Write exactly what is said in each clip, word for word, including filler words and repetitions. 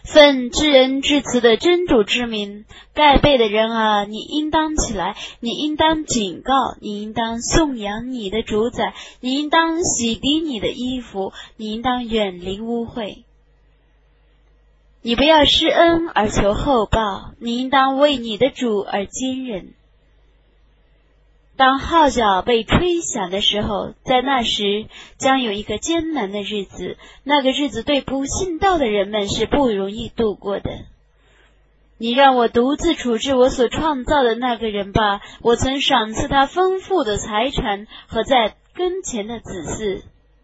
奉至恩至慈的真主之名，盖贝的人啊，你应当起来，你应当警告，你应当颂扬你的主宰，你应当洗涤你的衣服，你应当远离污秽。你不要施恩而求厚报，你应当为你的主而坚忍。当号角被吹响的时候，在那时将有一个艰难的日子，那个日子对不信道的人们是不容易度过的。你让我独自处置我所创造的那个人吧，我曾赏赐他丰富的财产和在跟前的子嗣。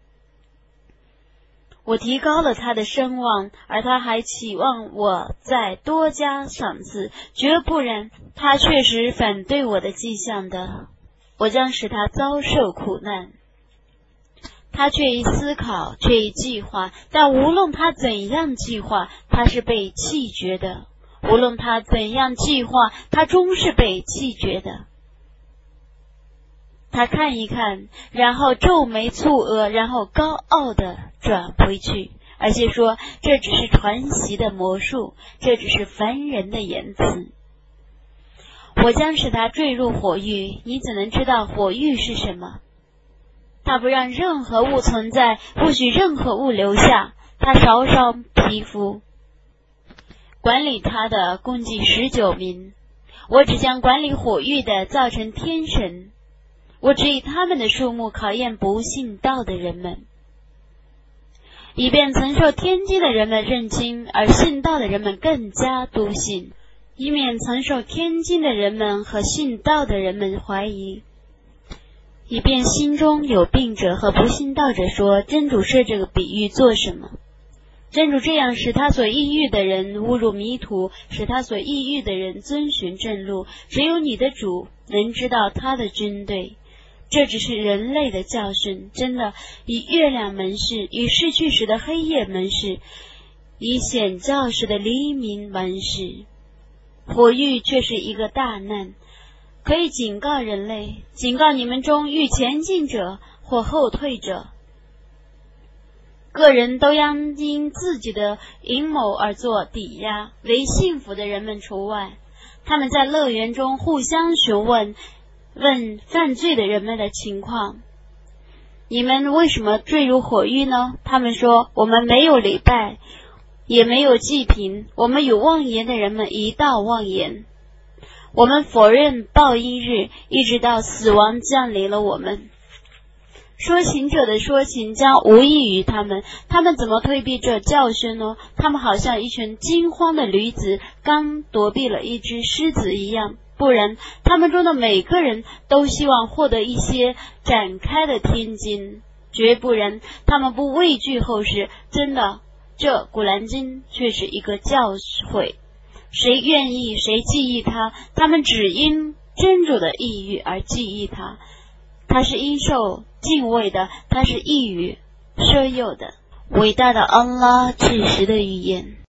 我提高了他的声望，而他还期望我再多加赏赐，绝不然，他确实反对我的迹象的。我将使他遭受苦难。他却一思考，却一计划，但无论他怎样计划，他是被弃绝的；无论他怎样计划，他终是被弃绝的。他看一看，然后皱眉蹙额，然后高傲地转回去，而且说这只是传习的魔术，这只是凡人的言辞。我将使他坠入火狱，你怎能知道火狱是什么？他不让任何物存在，不许任何物留下，他烧烧皮肤。管理他的共计十九名，我只将管理火狱的造成天神，我只以他们的数目考验不信道的人们，以便曾受天机的人们认清，而信道的人们更加笃信，以免曾受天经的人们和信道的人们怀疑，以便心中有病者和不信道者说，真主设这个比喻做什么？真主这样使他所抑郁的人误入迷途，使他所抑郁的人遵循正路，只有你的主能知道他的军队。这只是人类的教训，真的，以月亮门市，以逝去时的黑夜门市，以显教时的黎明门市。火狱却是一个大难，可以警告人类，警告你们中欲前进者或后退者。个人都应因自己的阴谋而做抵押，唯幸福的人们除外。他们在乐园中互相询问问犯罪的人们的情况。你们为什么坠入火狱呢？他们说，我们没有礼拜，也没有祭品，我们与妄言的人们一道妄言，我们否认报应日，一直到死亡降临了我们。说情者的说情将无益于他们，他们怎么退避这教训呢？他们好像一群惊慌的驴子刚躲避了一只狮子一样，不然他们中的每个人都希望获得一些展开的天经，绝不然他们不畏惧后世。真的，这古兰经却是一个教诲，谁愿意谁记忆它，他们只因真主的意欲而记忆它，它是应受敬畏的，它是易于摄诱的。伟大的安拉至实的语言。